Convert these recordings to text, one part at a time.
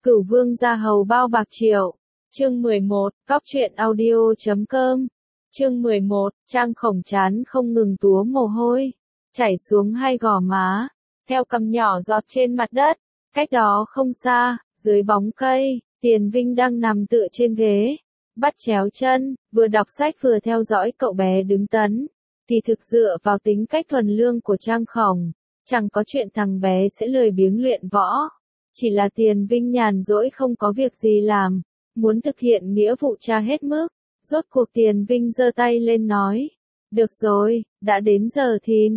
Cửu vương gia hầu bao bạc triệu. Chương 11, Cóc truyện audio.com. Chương 11, Trang Khổng chán không ngừng túa mồ hôi, chảy xuống hai gò má, theo cằm nhỏ giọt trên mặt đất. Cách đó không xa, dưới bóng cây, Tiền Vinh đang nằm tựa trên ghế, bắt chéo chân, vừa đọc sách vừa theo dõi cậu bé đứng tấn. Thì thực dựa vào tính cách thuần lương của Trang Khổng, chẳng có chuyện thằng bé sẽ lười biếng luyện võ. Chỉ là Tiền Vinh nhàn rỗi không có việc gì làm, muốn thực hiện nghĩa vụ cha hết mức. Rốt cuộc Tiền Vinh giơ tay lên nói, được rồi, đã đến giờ thìn,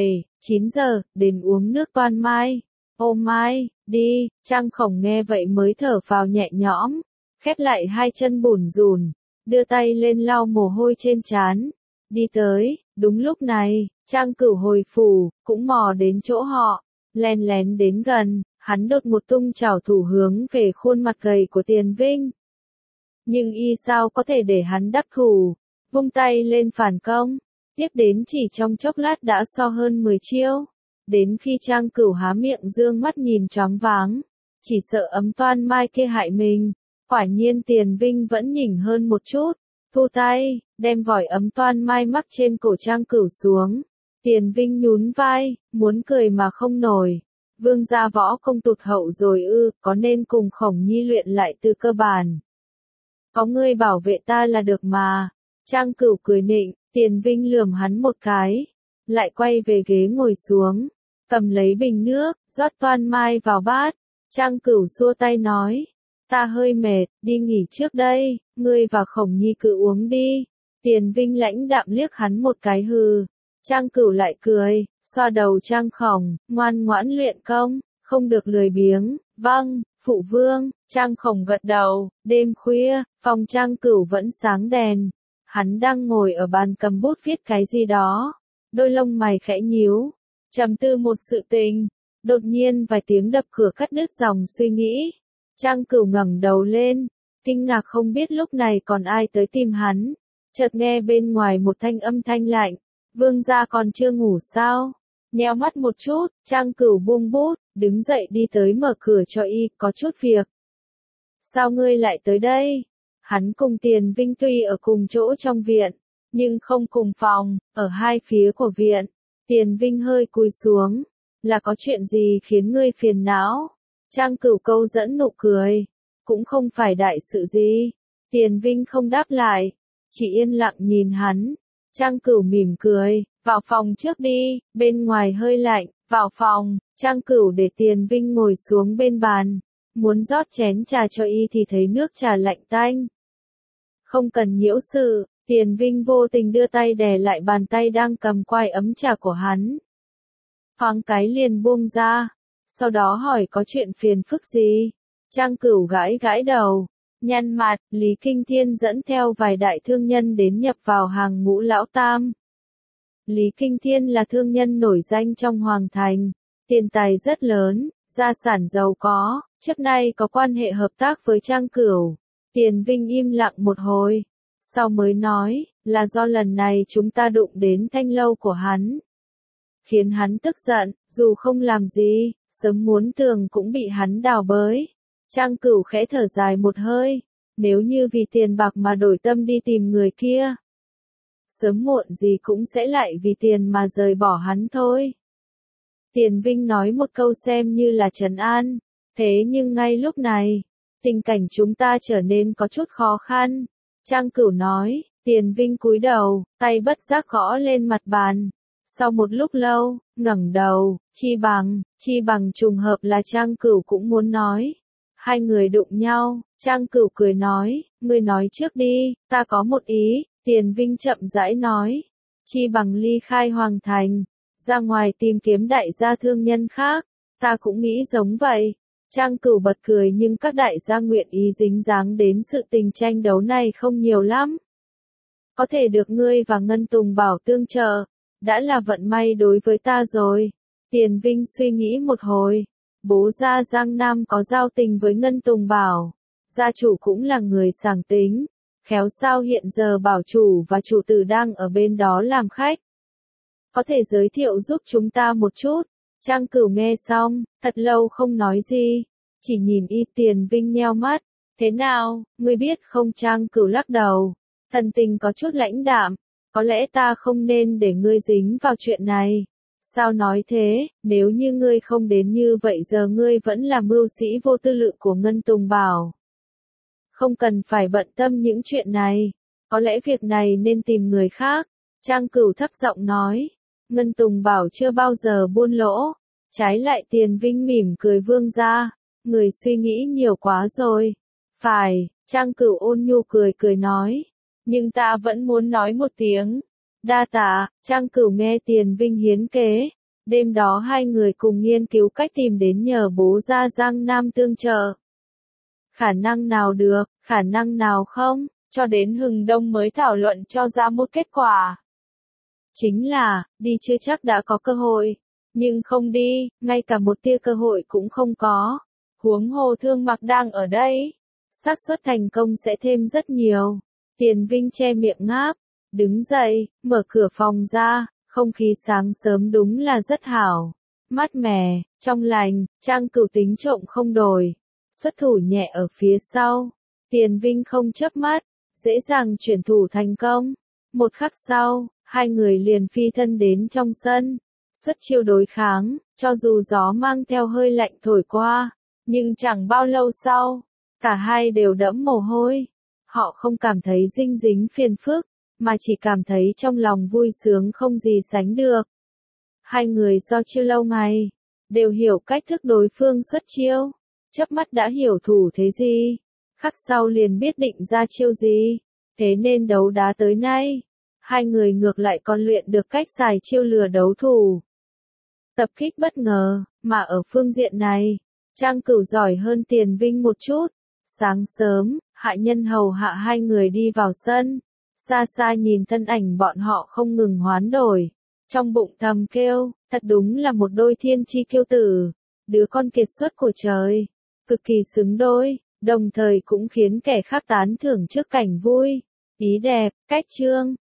7-9 giờ, đến uống nước toan mai. Ô mai, đi. Trang Khổng nghe vậy mới thở phào nhẹ nhõm, khép lại hai chân bủn rủn, đưa tay lên lau mồ hôi trên trán. Đi tới, đúng lúc này, Trang Cửu hồi phủ, cũng mò đến chỗ họ, len lén đến gần, hắn đột một tung chảo thủ hướng về khuôn mặt gầy của Tiền Vinh. Nhưng y sao có thể để hắn đắc thủ, vung tay lên phản công, tiếp đến chỉ trong chốc lát đã so hơn 10 chiêu. Đến khi Trang Cửu há miệng dương mắt nhìn choáng váng, chỉ sợ ấm toan mai kia hại mình. Quả nhiên Tiền Vinh vẫn nhỉnh hơn một chút, thu tay, đem vòi ấm toan mai mắc trên cổ Trang Cửu xuống. Tiền Vinh nhún vai, muốn cười mà không nổi. Vương gia võ công tụt hậu rồi ư, có nên cùng Khổng Nhi luyện lại từ cơ bản. Có ngươi bảo vệ ta là được mà. Trang Cửu cười nịnh, Tiền Vinh lườm hắn một cái, lại quay về ghế ngồi xuống, cầm lấy bình nước, rót toan mai vào bát. Trang Cửu xua tay nói, ta hơi mệt, đi nghỉ trước đây, ngươi và Khổng Nhi cứ uống đi. Tiền Vinh lãnh đạm liếc hắn một cái hừ. Trang Cửu lại cười, xoa đầu Trang Khổng, ngoan ngoãn luyện công, không được lười biếng. Vâng, phụ vương. Trang Khổng gật đầu. Đêm khuya, phòng Trang Cửu vẫn sáng đèn. Hắn đang ngồi ở bàn cầm bút viết cái gì đó, đôi lông mày khẽ nhíu, trầm tư một sự tình. Đột nhiên vài tiếng đập cửa cắt đứt dòng suy nghĩ. Trang Cửu ngẩng đầu lên, kinh ngạc không biết lúc này còn ai tới tìm hắn. Chợt nghe bên ngoài một thanh âm thanh lạnh, vương gia còn chưa ngủ sao? Nheo mắt một chút, Trang Cửu buông bút, đứng dậy đi tới mở cửa cho y, có chút việc. Sao ngươi lại tới đây? Hắn cùng Tiền Vinh tuy ở cùng chỗ trong viện, nhưng không cùng phòng, ở hai phía của viện. Tiền Vinh hơi cúi xuống, là có chuyện gì khiến ngươi phiền não? Trang Cửu câu dẫn nụ cười, cũng không phải đại sự gì. Tiền Vinh không đáp lại, chỉ yên lặng nhìn hắn. Trang Cửu mỉm cười, vào phòng trước đi, bên ngoài hơi lạnh. Vào phòng, Trang Cửu để Tiền Vinh ngồi xuống bên bàn, muốn rót chén trà cho y thì thấy nước trà lạnh tanh. Không cần nhiễu sự, Tiền Vinh vô tình đưa tay đè lại bàn tay đang cầm quai ấm trà của hắn. Thoáng cái liền buông ra, sau đó hỏi có chuyện phiền phức gì. Trang Cửu gãi gãi đầu, nhăn mặt. Lý Kinh Thiên dẫn theo vài đại thương nhân đến nhập vào hàng ngũ lão tam. Lý Kinh Thiên là thương nhân nổi danh trong Hoàng Thành, tiền tài rất lớn, gia sản giàu có, trước nay có quan hệ hợp tác với Trang Cửu. Tiền Vinh im lặng một hồi, sau mới nói, là do lần này chúng ta đụng đến thanh lâu của hắn, khiến hắn tức giận, dù không làm gì, sớm muốn tường cũng bị hắn đào bới. Trang Cửu khẽ thở dài một hơi, nếu như vì tiền bạc mà đổi tâm đi tìm người kia, sớm muộn gì cũng sẽ lại vì tiền mà rời bỏ hắn thôi. Tiền Vinh nói một câu xem như là trấn an, thế nhưng ngay lúc này, tình cảnh chúng ta trở nên có chút khó khăn. Trang Cửu nói. Tiền Vinh cúi đầu, tay bất giác gõ lên mặt bàn. Sau một lúc lâu, ngẩng đầu, chi bằng trùng hợp là Trang Cửu cũng muốn nói. Hai người đụng nhau, Trang Cửu cười nói, ngươi nói trước đi, ta có một ý. Tiền Vinh chậm rãi nói, chi bằng ly khai Hoàng Thành, ra ngoài tìm kiếm đại gia thương nhân khác. Ta cũng nghĩ giống vậy. Trang Cửu bật cười, nhưng các đại gia nguyện ý dính dáng đến sự tình tranh đấu này không nhiều lắm. Có thể được ngươi và Ngân Tùng Bảo tương trợ, đã là vận may đối với ta rồi. Tiền Vinh suy nghĩ một hồi, bố gia Giang Nam có giao tình với Ngân Tùng Bảo, gia chủ cũng là người sảng tính, khéo sao hiện giờ bảo chủ và chủ tử đang ở bên đó làm khách. Có thể giới thiệu giúp chúng ta một chút? Trang Cửu nghe xong, thật lâu không nói gì. chỉ nhìn Y Tiền Vinh nheo mắt. Thế nào, ngươi biết không? Trang Cửu lắc đầu. Thần tình có chút lãnh đạm. Có lẽ ta không nên để ngươi dính vào chuyện này. Sao nói thế, nếu như ngươi không đến như vậy giờ ngươi vẫn là mưu sĩ vô tư lự của Ngân Tùng Bảo. Không cần phải bận tâm những chuyện này. Có lẽ việc này nên tìm người khác. Trang Cửu thấp giọng nói. Ngân Tùng Bảo chưa bao giờ buôn lỗ. Trái lại Tiền Vinh mỉm cười vương ra. Người suy nghĩ nhiều quá rồi. Phải, Trang Cửu ôn nhu cười cười nói. Nhưng ta vẫn muốn nói một tiếng. Đa tạ, Trang Cửu nghe Tiền Vinh hiến kế. Đêm đó hai người cùng nghiên cứu cách tìm đến nhờ bố ra Giang Nam tương trợ. Khả năng nào được, khả năng nào không, cho đến hừng đông mới thảo luận cho ra một kết quả. Chính là, đi chưa chắc đã có cơ hội. Nhưng không đi, ngay cả một tia cơ hội cũng không có. Huống hồ Thương Mặc đang ở đây. Xác suất thành công sẽ thêm rất nhiều. Tiền Vinh che miệng ngáp. Đứng dậy, mở cửa phòng ra. Không khí sáng sớm đúng là rất hảo. Mát mẻ, trong lành, Trang Cửu tính trộm không đổi. Xuất thủ nhẹ ở phía sau. Tiền Vinh không chớp mắt. Dễ dàng chuyển thủ thành công. Một khắc sau, hai người liền phi thân đến trong sân. Xuất chiêu đối kháng, cho dù gió mang theo hơi lạnh thổi qua. Nhưng chẳng bao lâu sau, cả hai đều đẫm mồ hôi. Họ không cảm thấy dinh dính phiền phức, mà chỉ cảm thấy trong lòng vui sướng không gì sánh được. Hai người do chiêu lâu ngày, đều hiểu cách thức đối phương xuất chiêu. Chớp mắt đã hiểu thủ thế gì, khắc sau liền biết định ra chiêu gì. Thế nên đấu đá tới nay, hai người ngược lại còn luyện được cách xài chiêu lừa đấu thủ. Tập kích bất ngờ, mà ở phương diện này, Trang Cửu giỏi hơn Tiền Vinh một chút. Sáng sớm, hạ nhân hầu hạ hai người đi vào sân. Xa xa nhìn thân ảnh bọn họ không ngừng hoán đổi. Trong bụng thầm kêu, thật đúng là một đôi thiên chi kiêu tử. Đứa con kiệt xuất của trời. Cực kỳ xứng đôi, đồng thời cũng khiến kẻ khác tán thưởng trước cảnh vui. Ý đẹp, cách trương,